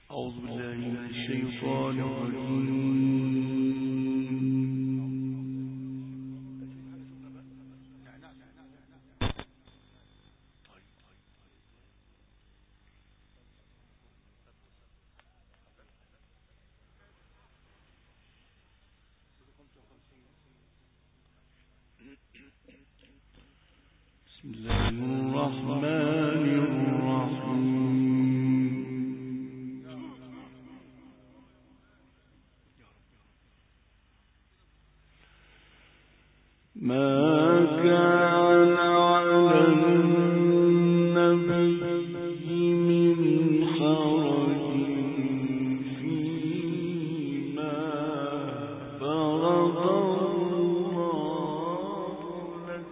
أعوذ بالله من الشيطان الرجيم. بسم الله الرحمن الرحيم. ما كان على النبي من حرج فيما فرض الله له.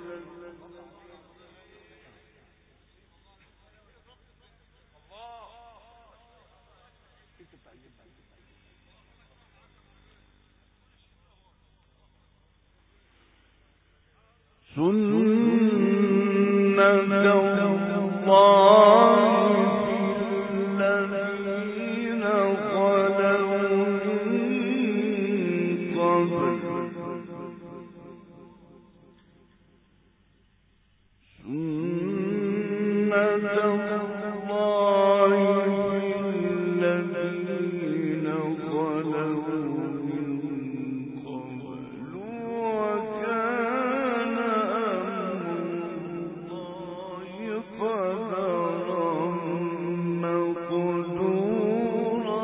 سنة الله في الذين خلوا من قبل. سنة الله في الذين خلوا من قبل وكان أمر الله قدرا مقدورا.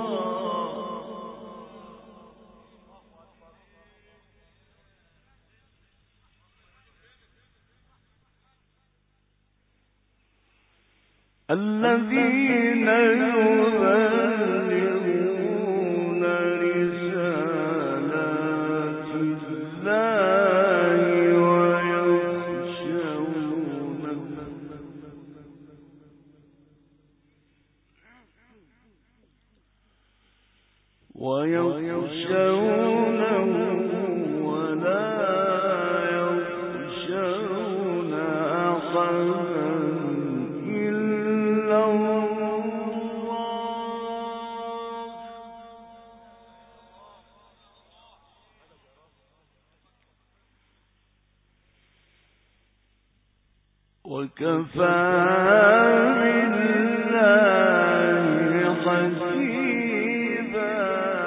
الذين يبلغون رسالات الله ويخشونه ولا يخشون أحدا إلا الله. وكفى بالله حسيبا.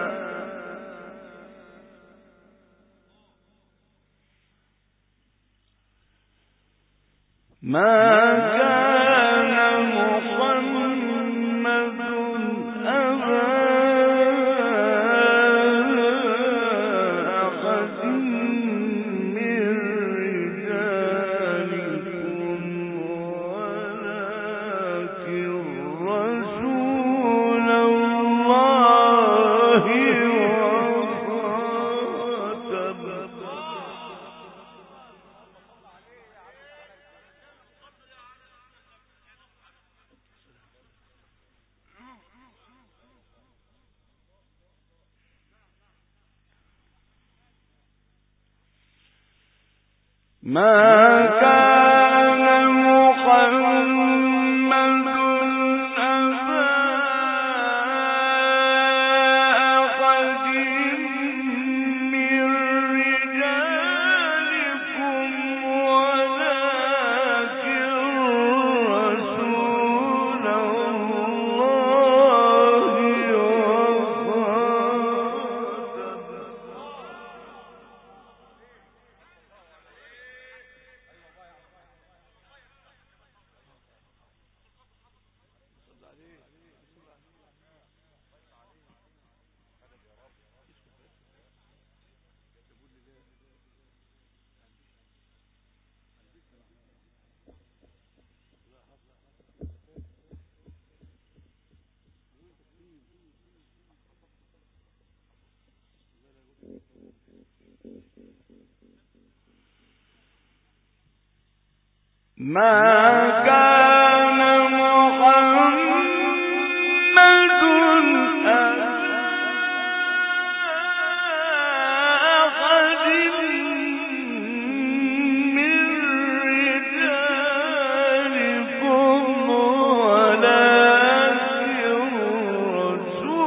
ما كان محمد أبا أحد من رجالكم ولكن رسول الله ما كان محمد أبا أحد من رجالكم ولكن رسول الله ما كان محمد أحد من رجالكم ولكن رسول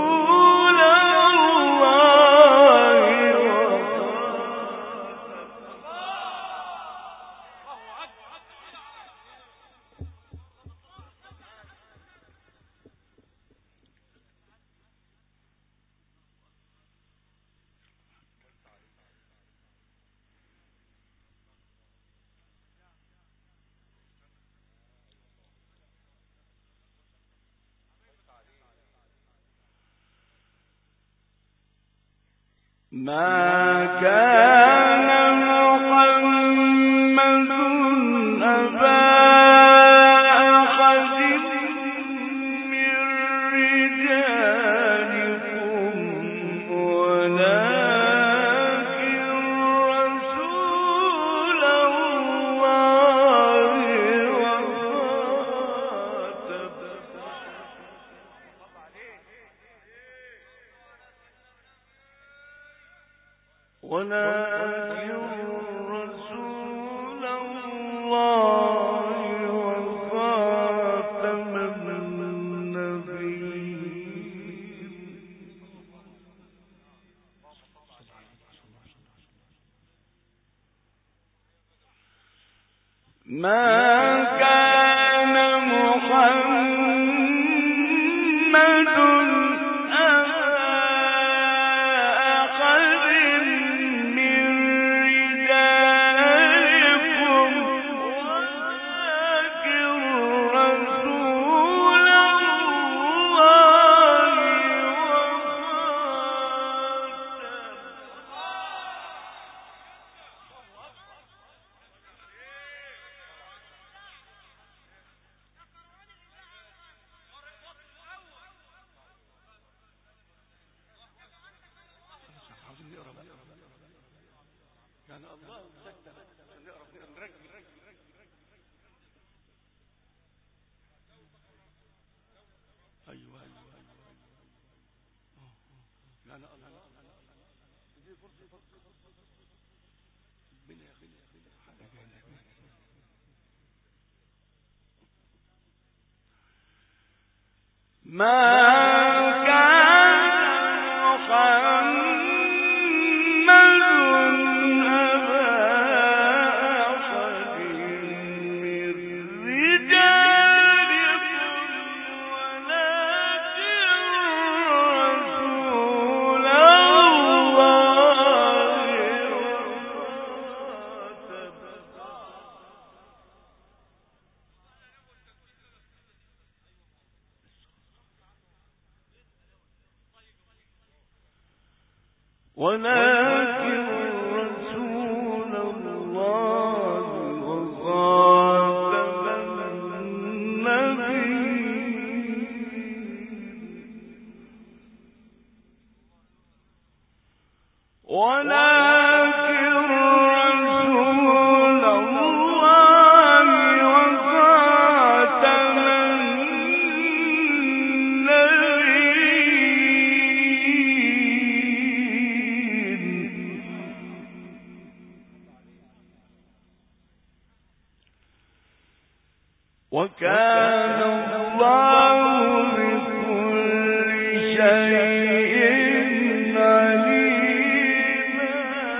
ما كان محمد أبا أحد من رجالكم ولكن رسول الله وخاتم النبيين. ما كان محمد يعني الله سكتنا عشان نعرف نركز. ايوه يعني الله دي فرصه ربنا يخليك ما ولكن رسول الله وخاتم النبيين. ولكن رسول الله وخاتم وكان الله بكل شيء عليما.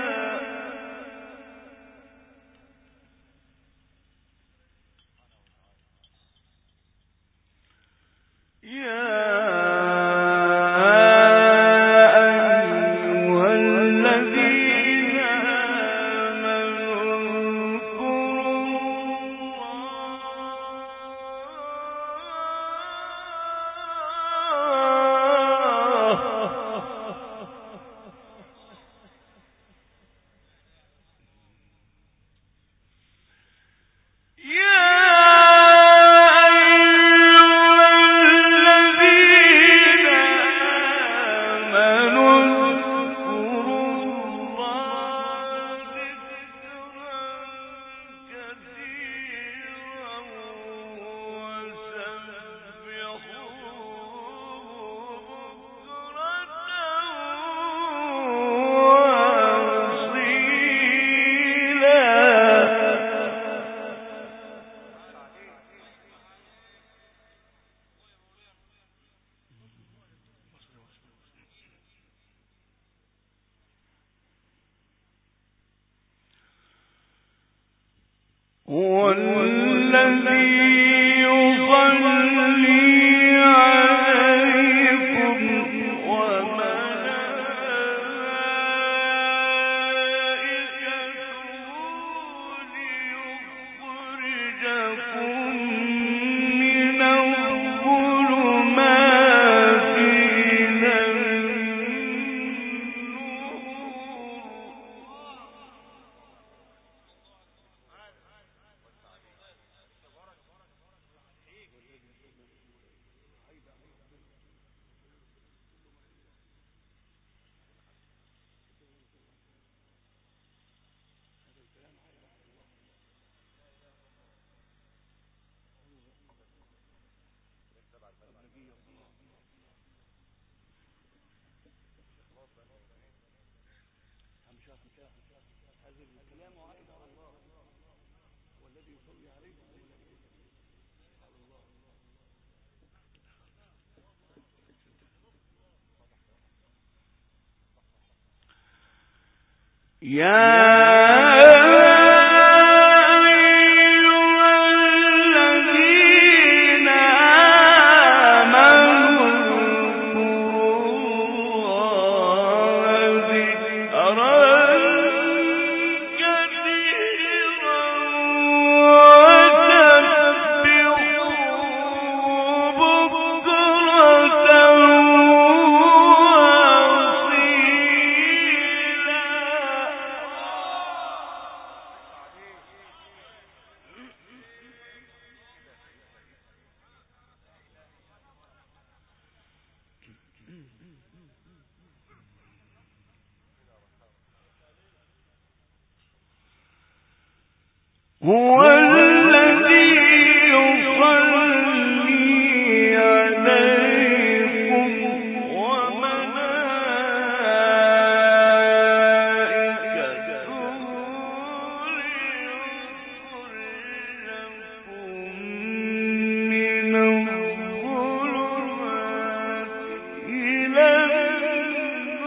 يا أيها الذين آمنوا هو الذي يصلي عليكم وملائكته ليخرجكم من الظلمات إلى النور هو الذي يصلي عليكم وملائكته ليخرجكم من الظلمات إلى النور.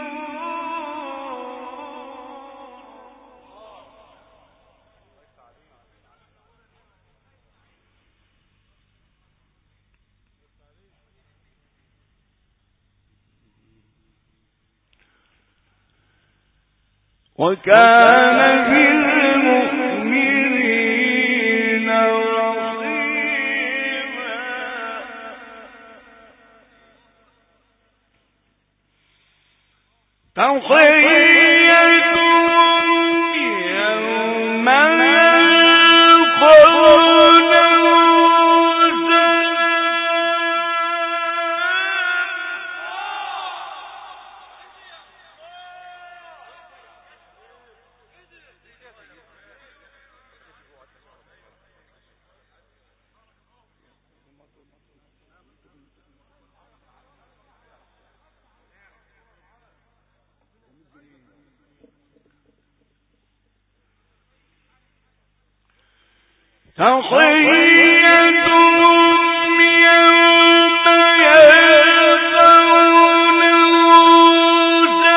وكان بالمؤمنين رحيما. تحيتهم يوم يلقونه تحيتهم يوم يلقونه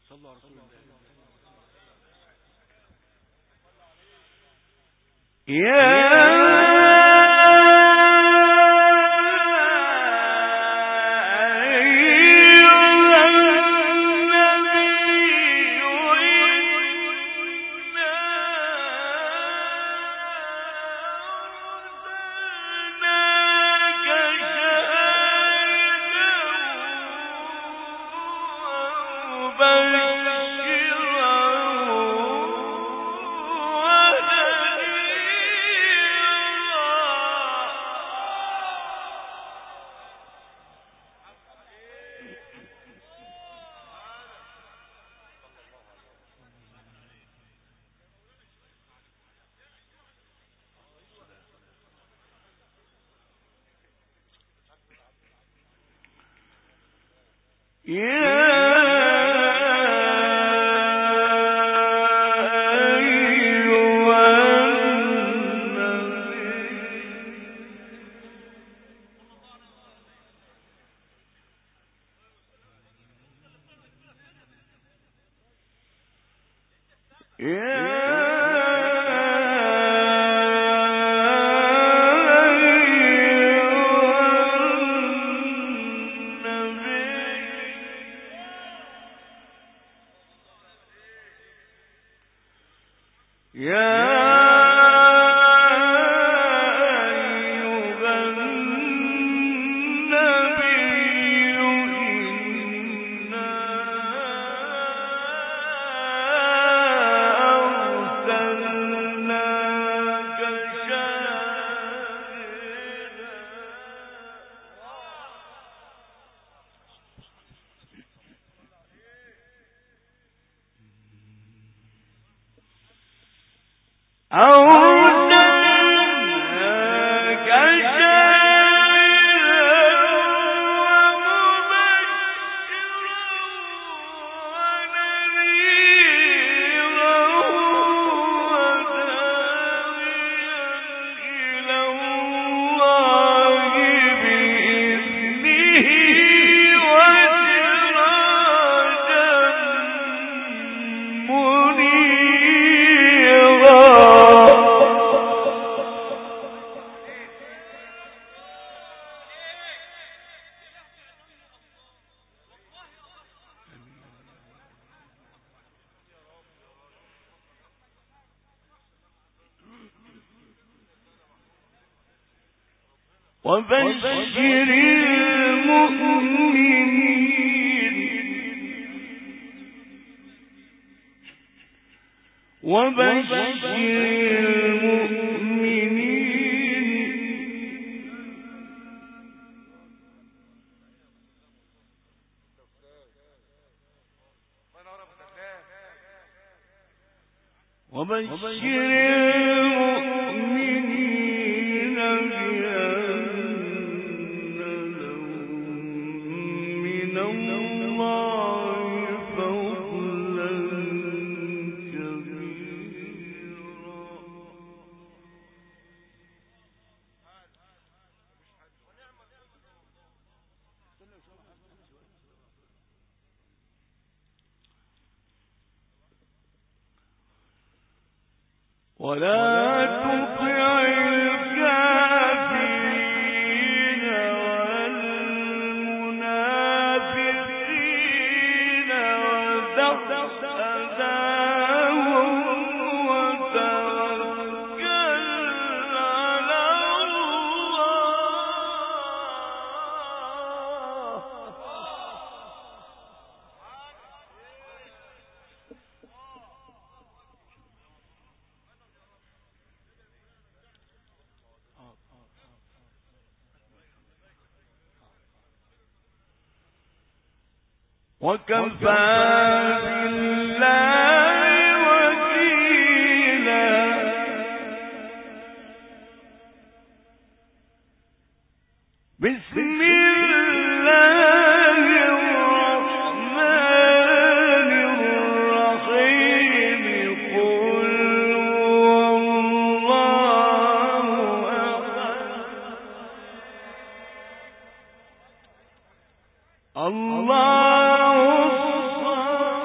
وبشر المؤمنين ولا تطع الكافرين والمنافقين ودع أذاهم وتوكل على وكفى بالله وكيلا بسم الله الرحمن الرحيم قل والله أحد الله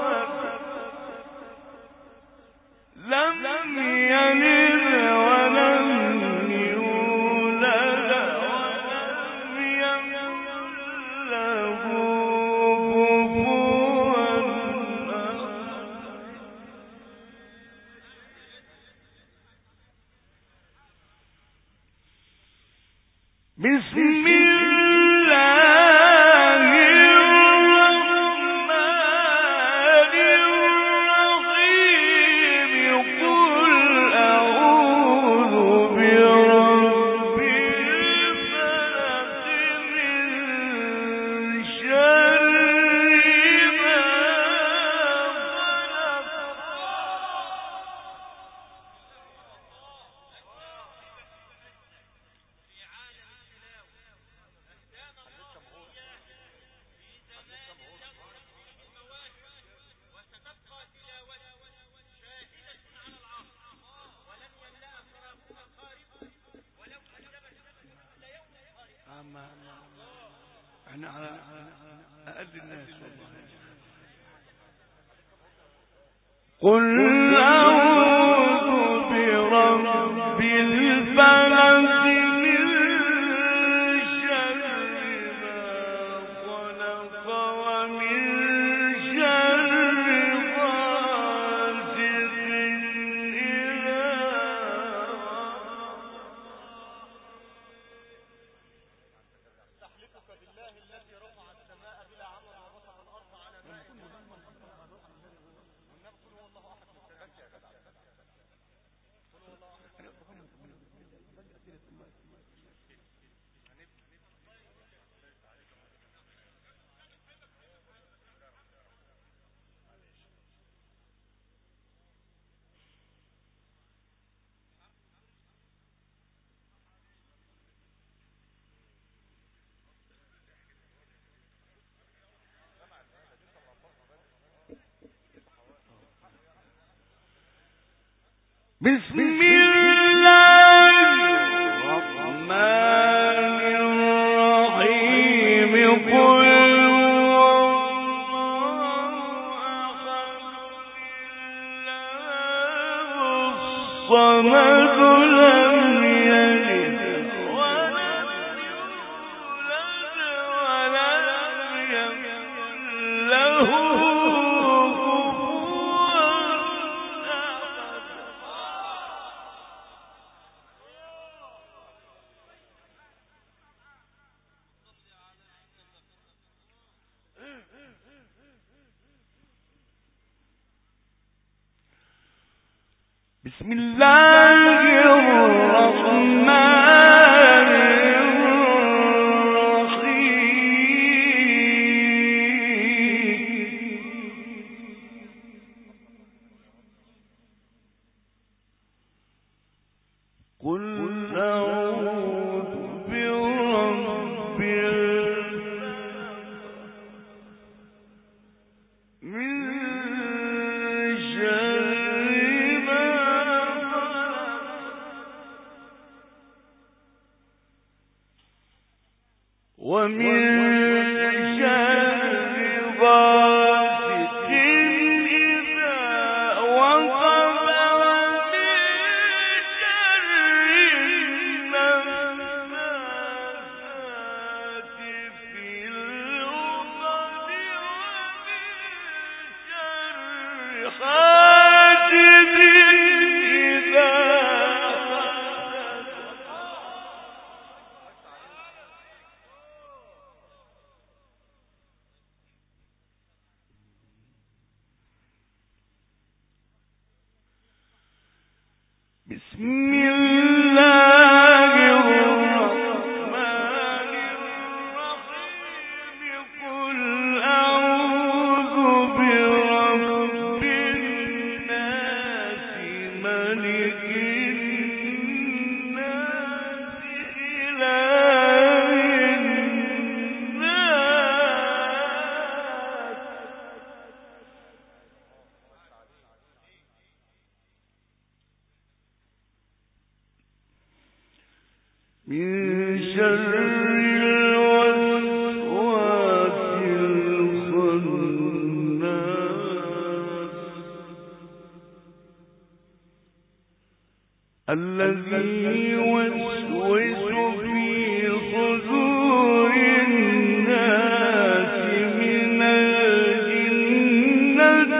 احنا على أقل الناس والله. قل أعوذ برب الفلق من شر ما خلق ومن شر غاسق إذا تحلفك بالله الذي رفع السماء بلا عمل ورفع الأرض على ماء والنبي قل هو الله أحد بس يا جدع قل هو الله أحد. بسم الله الرحمن الرحيم. قل الصمد لم يلد ولم يولد ولم يكن له بسم الله الرحمن الرحيم. قل أعوذ برب الفلق من شر ما ومن شر غاسق إذا وقب ومن شر النفاثات في العقد ومن شر حاسد إذا بسم الله الرحمن الرحيم. قل أعوذ برب الناس ملك الناس إله الناس من شر الوسواس الخناس الذي يوسوس في صدور الناس من الجنة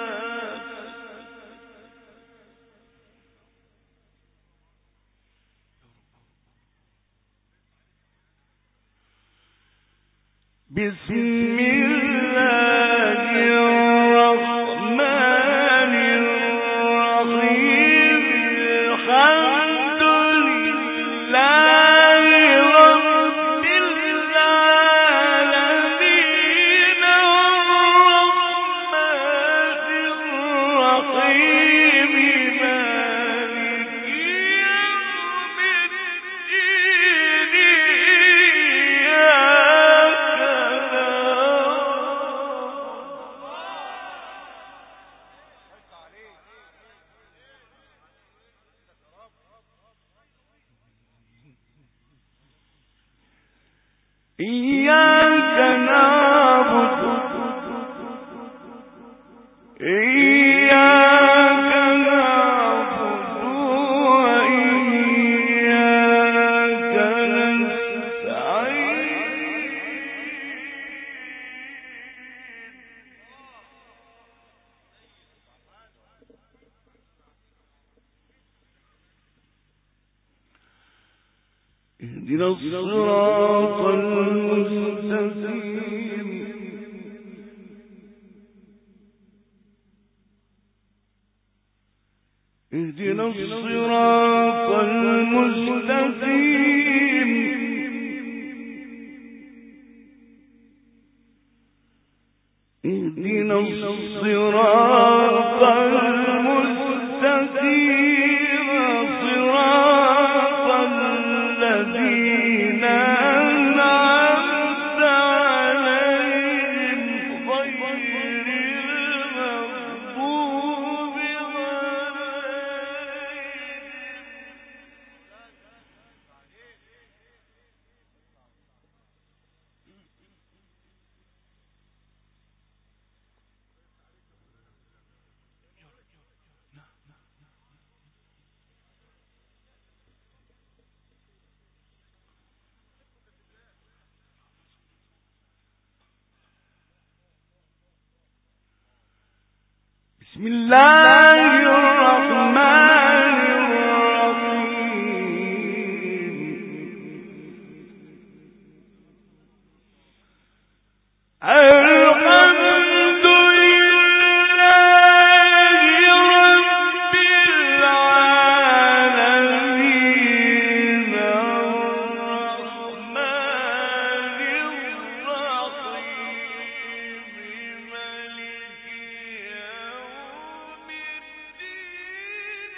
والناس. اهدنا الصراط المستقيم اهدنا الصراط المستقيم اهدنا الصراط المستقيم صراط الذين أنعمت عليهم غير المغضوب بسم الله الرحمن الرحيم الحمد لله رب العالمين الرحمن الرحيم مالك يوم الدين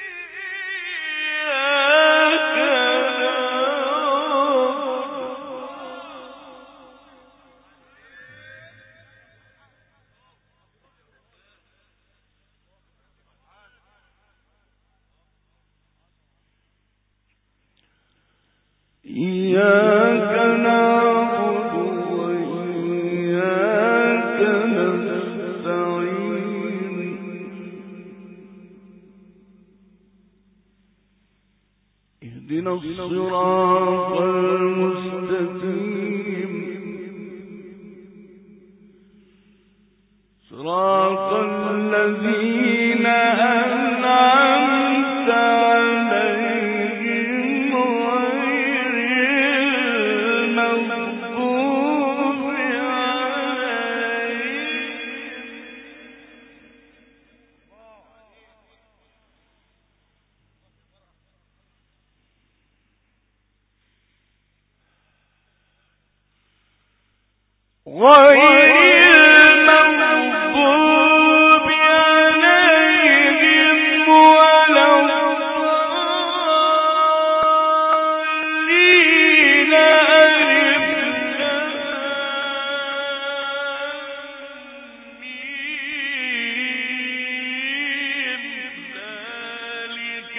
إياك نعبد وإياك نستعين اهدنا الصراط المستقيم صراط الذين أنعمت عليهم غير المغضوب عليهم ولا الضالين ذلك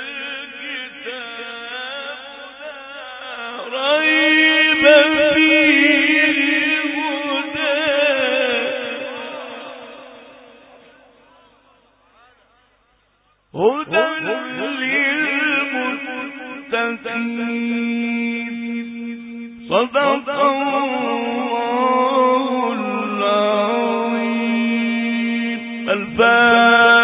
الكتاب لا ريب فيه هدى للمتقين صدق الله العظيم. الفاتحة.